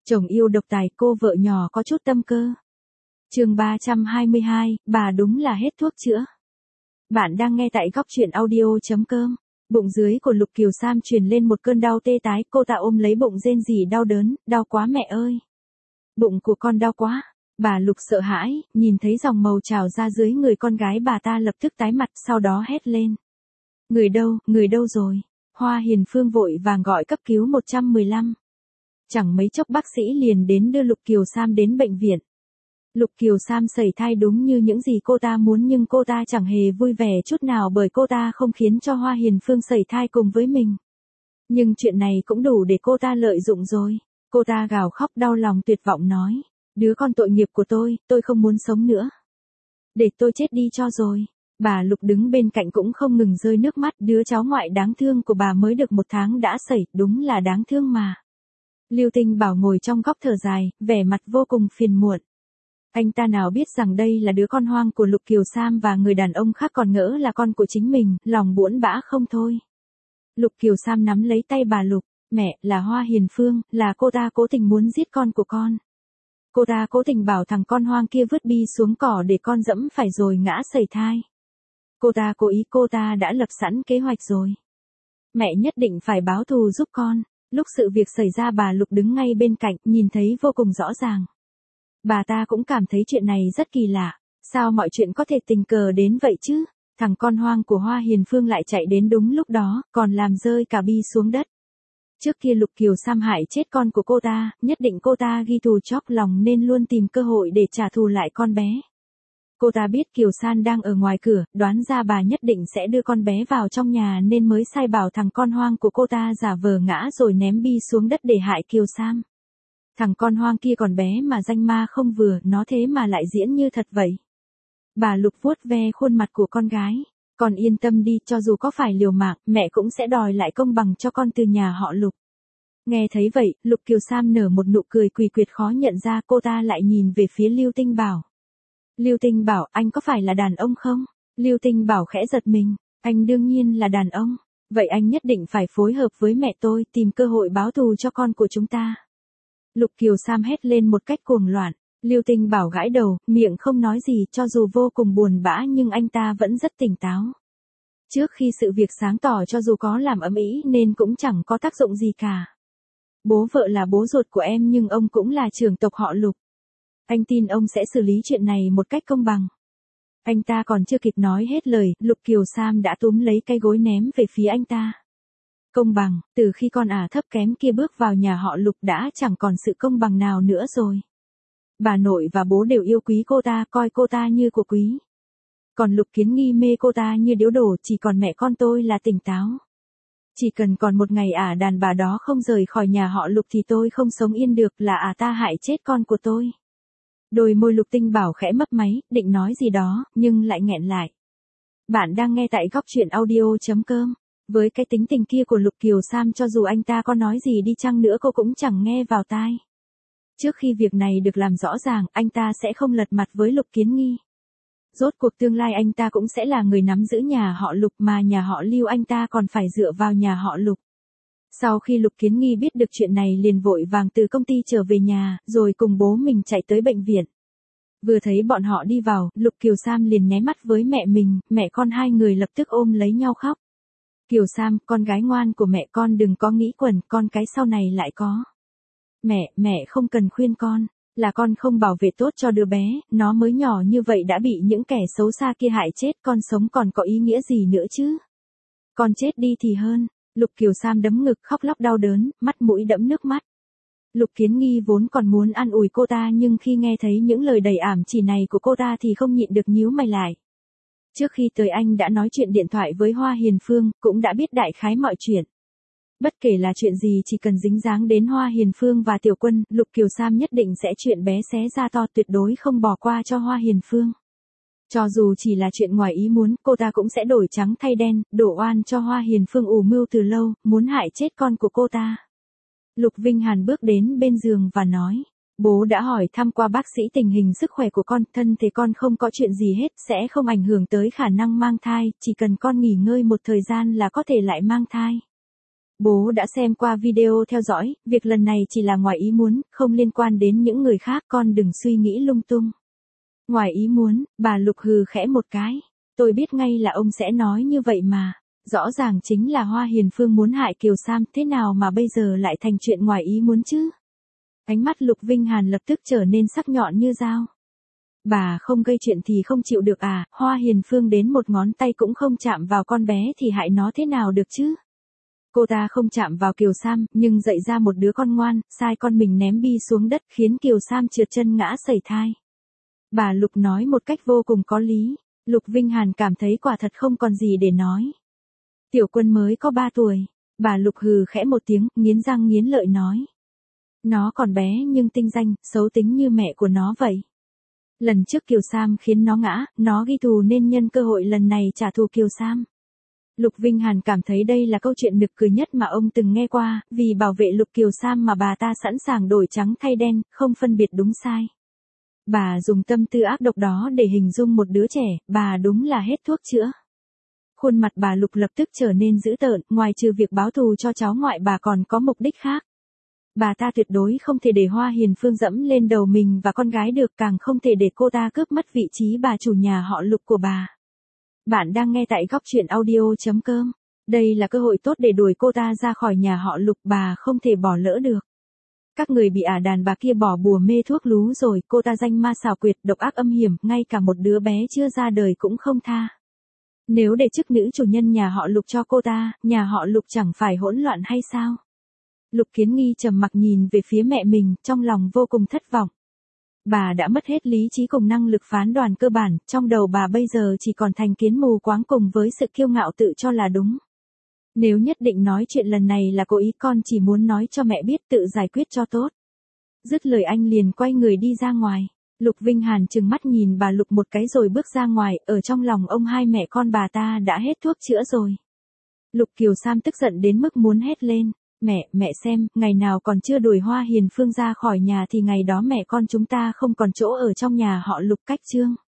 Chồng yêu độc tài, cô vợ nhỏ có chút tâm cơ. Chương 322, bà đúng là hết thuốc chữa. Bạn đang nghe tại góc truyện audio.com. Bụng dưới của Lục Kiều Sam truyền lên một cơn đau tê tái, cô ta ôm lấy bụng rên rỉ đau đớn, đau quá mẹ ơi. Bụng của con đau quá. Bà Lục sợ hãi, nhìn thấy dòng màu trào ra dưới người con gái bà ta lập tức tái mặt, sau đó hét lên. Người đâu rồi? Hoa Hiền Phương vội vàng gọi cấp cứu 115. Chẳng mấy chốc bác sĩ liền đến đưa Lục Kiều Sam đến bệnh viện. Lục Kiều Sam sẩy thai đúng như những gì cô ta muốn, nhưng cô ta chẳng hề vui vẻ chút nào bởi cô ta không khiến cho Hoa Hiền Phương sẩy thai cùng với mình. Nhưng chuyện này cũng đủ để cô ta lợi dụng rồi. Cô ta gào khóc đau lòng tuyệt vọng nói. Đứa con tội nghiệp của tôi không muốn sống nữa. Để tôi chết đi cho rồi. Bà Lục đứng bên cạnh cũng không ngừng rơi nước mắt, đứa cháu ngoại đáng thương của bà mới được 1 tháng đã sẩy, đúng là đáng thương mà. Lưu Tinh Bảo ngồi trong góc thở dài, vẻ mặt vô cùng phiền muộn. Anh ta nào biết rằng đây là đứa con hoang của Lục Kiều Sam và người đàn ông khác còn ngỡ là con của chính mình, lòng buỗn bã không thôi. Lục Kiều Sam nắm lấy tay bà Lục, mẹ, là Hoa Hiền Phương, là cô ta cố tình muốn giết con của con. Cô ta cố tình bảo thằng con hoang kia vứt bi xuống cỏ để con dẫm phải rồi ngã sẩy thai. Cô ta cố ý, cô ta đã lập sẵn kế hoạch rồi. Mẹ nhất định phải báo thù giúp con. Lúc sự việc xảy ra bà Lục đứng ngay bên cạnh, nhìn thấy vô cùng rõ ràng. Bà ta cũng cảm thấy chuyện này rất kỳ lạ. Sao mọi chuyện có thể tình cờ đến vậy chứ? Thằng con hoang của Hoa Hiền Phương lại chạy đến đúng lúc đó, còn làm rơi cả bi xuống đất. Trước kia Lục Kiều Sam hại chết con của cô ta, nhất định cô ta ghi thù chóp lòng nên luôn tìm cơ hội để trả thù lại con bé. Cô ta biết Kiều San đang ở ngoài cửa, đoán ra bà nhất định sẽ đưa con bé vào trong nhà nên mới sai bảo thằng con hoang của cô ta giả vờ ngã rồi ném bi xuống đất để hại Kiều Sam. Thằng con hoang kia còn bé mà danh ma không vừa, nó thế mà lại diễn như thật vậy. Bà Lục vuốt ve khuôn mặt của con gái. Con yên tâm đi, cho dù có phải liều mạng, mẹ cũng sẽ đòi lại công bằng cho con từ nhà họ Lục. Nghe thấy vậy, Lục Kiều Sam nở một nụ cười quỷ quyệt khó nhận ra, cô ta lại nhìn về phía Lưu Tinh Bảo. Lưu Tinh Bảo, anh có phải là đàn ông không? Lưu Tinh Bảo khẽ giật mình, anh đương nhiên là đàn ông. Vậy anh nhất định phải phối hợp với mẹ tôi, tìm cơ hội báo thù cho con của chúng ta. Lục Kiều Sam hét lên một cách cuồng loạn. Lưu Tinh Bảo gãi đầu, miệng không nói gì, cho dù vô cùng buồn bã nhưng anh ta vẫn rất tỉnh táo. Trước khi sự việc sáng tỏ, cho dù có làm ầm ĩ nên cũng chẳng có tác dụng gì cả. Bố vợ là bố ruột của em nhưng ông cũng là trưởng tộc họ Lục. Anh tin ông sẽ xử lý chuyện này một cách công bằng. Anh ta còn chưa kịp nói hết lời, Lục Kiều Sam đã túm lấy cái gối ném về phía anh ta. Công bằng, từ khi con ả thấp kém kia bước vào nhà họ Lục đã chẳng còn sự công bằng nào nữa rồi. Bà nội và bố đều yêu quý cô ta, coi cô ta như của quý. Còn Lục Kiến Nghi mê cô ta như điếu đổ, chỉ còn mẹ con tôi là tỉnh táo. Chỉ cần còn một ngày ả đàn bà đó không rời khỏi nhà họ Lục thì tôi không sống yên được, là ả ta hại chết con của tôi. Đôi môi Lục Tinh Bảo khẽ mấp máy, định nói gì đó, nhưng lại nghẹn lại. Bạn đang nghe tại góc truyện audio.com. Với cái tính tình kia của Lục Kiều Sam, cho dù anh ta có nói gì đi chăng nữa cô cũng chẳng nghe vào tai. Trước khi việc này được làm rõ ràng, anh ta sẽ không lật mặt với Lục Kiến Nghi. Rốt cuộc tương lai anh ta cũng sẽ là người nắm giữ nhà họ Lục, mà nhà họ Lưu anh ta còn phải dựa vào nhà họ Lục. Sau khi Lục Kiến Nghi biết được chuyện này liền vội vàng từ công ty trở về nhà, rồi cùng bố mình chạy tới bệnh viện. Vừa thấy bọn họ đi vào, Lục Kiều Sam liền nháy mắt với mẹ mình, mẹ con hai người lập tức ôm lấy nhau khóc. Kiều Sam, con gái ngoan của mẹ con đừng có nghĩ quẩn, con cái sau này lại có. Mẹ không cần khuyên con, là con không bảo vệ tốt cho đứa bé, nó mới nhỏ như vậy đã bị những kẻ xấu xa kia hại chết, con sống còn có ý nghĩa gì nữa chứ? Con chết đi thì hơn. Lục Kiều Sam đấm ngực khóc lóc đau đớn, mắt mũi đẫm nước mắt. Lục Kiến Nghi vốn còn muốn an ủi cô ta nhưng khi nghe thấy những lời đầy ảm chỉ này của cô ta thì không nhịn được nhíu mày lại. Trước khi tới anh đã nói chuyện điện thoại với Hoa Hiền Phương, cũng đã biết đại khái mọi chuyện. Bất kể là chuyện gì chỉ cần dính dáng đến Hoa Hiền Phương và Tiểu Quân, Lục Kiều Sam nhất định sẽ chuyện bé xé ra to, tuyệt đối không bỏ qua cho Hoa Hiền Phương. Cho dù chỉ là chuyện ngoài ý muốn, cô ta cũng sẽ đổi trắng thay đen, đổ oan cho Hoa Hiền Phương ủ mưu từ lâu, muốn hại chết con của cô ta. Lục Vinh Hàn bước đến bên giường và nói, bố đã hỏi thăm qua bác sĩ tình hình sức khỏe của con, thân thể con không có chuyện gì hết, sẽ không ảnh hưởng tới khả năng mang thai, chỉ cần con nghỉ ngơi một thời gian là có thể lại mang thai. Bố đã xem qua video theo dõi, việc lần này chỉ là ngoài ý muốn, không liên quan đến những người khác, con đừng suy nghĩ lung tung. Ngoài ý muốn, bà Lục hừ khẽ một cái. Tôi biết ngay là ông sẽ nói như vậy mà. Rõ ràng chính là Hoa Hiền Phương muốn hại Kiều Sam, thế nào mà bây giờ lại thành chuyện ngoài ý muốn chứ? Ánh mắt Lục Vinh Hàn lập tức trở nên sắc nhọn như dao. Bà không gây chuyện thì không chịu được à, Hoa Hiền Phương đến một ngón tay cũng không chạm vào con bé thì hại nó thế nào được chứ? Cô ta không chạm vào Kiều Sam, nhưng dạy ra một đứa con ngoan, sai con mình ném bi xuống đất khiến Kiều Sam trượt chân ngã sẩy thai. Bà Lục nói một cách vô cùng có lý, Lục Vinh Hàn cảm thấy quả thật không còn gì để nói. Tiểu Quân mới có 3 tuổi, bà Lục hừ khẽ một tiếng, nghiến răng nghiến lợi nói. Nó còn bé nhưng tinh danh, xấu tính như mẹ của nó vậy. Lần trước Kiều Sam khiến nó ngã, nó ghi thù nên nhân cơ hội lần này trả thù Kiều Sam. Lục Vinh Hàn cảm thấy đây là câu chuyện nực cười nhất mà ông từng nghe qua, vì bảo vệ Lục Kiều Sam mà bà ta sẵn sàng đổi trắng thay đen, không phân biệt đúng sai. Bà dùng tâm tư ác độc đó để hình dung một đứa trẻ, bà đúng là hết thuốc chữa. Khuôn mặt bà Lục lập tức trở nên dữ tợn, ngoài trừ việc báo thù cho cháu ngoại bà còn có mục đích khác. Bà ta tuyệt đối không thể để Hoa Hiền Phương dẫm lên đầu mình và con gái được, càng không thể để cô ta cướp mất vị trí bà chủ nhà họ Lục của bà. Bạn đang nghe tại góc truyện audio.com. Đây là cơ hội tốt để đuổi cô ta ra khỏi nhà họ Lục, bà không thể bỏ lỡ được. Các người bị đàn bà kia bỏ bùa mê thuốc lú rồi, cô ta danh ma xảo quyệt, độc ác âm hiểm, ngay cả một đứa bé chưa ra đời cũng không tha. Nếu để chức nữ chủ nhân nhà họ Lục cho cô ta, nhà họ Lục chẳng phải hỗn loạn hay sao? Lục Kiến Nghi trầm mặc nhìn về phía mẹ mình, trong lòng vô cùng thất vọng. Bà đã mất hết lý trí cùng năng lực phán đoán cơ bản, trong đầu bà bây giờ chỉ còn thành kiến mù quáng cùng với sự kiêu ngạo tự cho là đúng. Nếu nhất định nói chuyện lần này là cố ý, con chỉ muốn nói cho mẹ biết tự giải quyết cho tốt. Dứt lời anh liền quay người đi ra ngoài. Lục Vinh Hàn trừng mắt nhìn bà Lục một cái rồi bước ra ngoài, ở trong lòng ông hai mẹ con bà ta đã hết thuốc chữa rồi. Lục Kiều Sam tức giận đến mức muốn hét lên. Mẹ xem, ngày nào còn chưa đuổi Hoa Hiền Phương ra khỏi nhà thì ngày đó mẹ con chúng ta không còn chỗ ở trong nhà họ Lục. Cách chương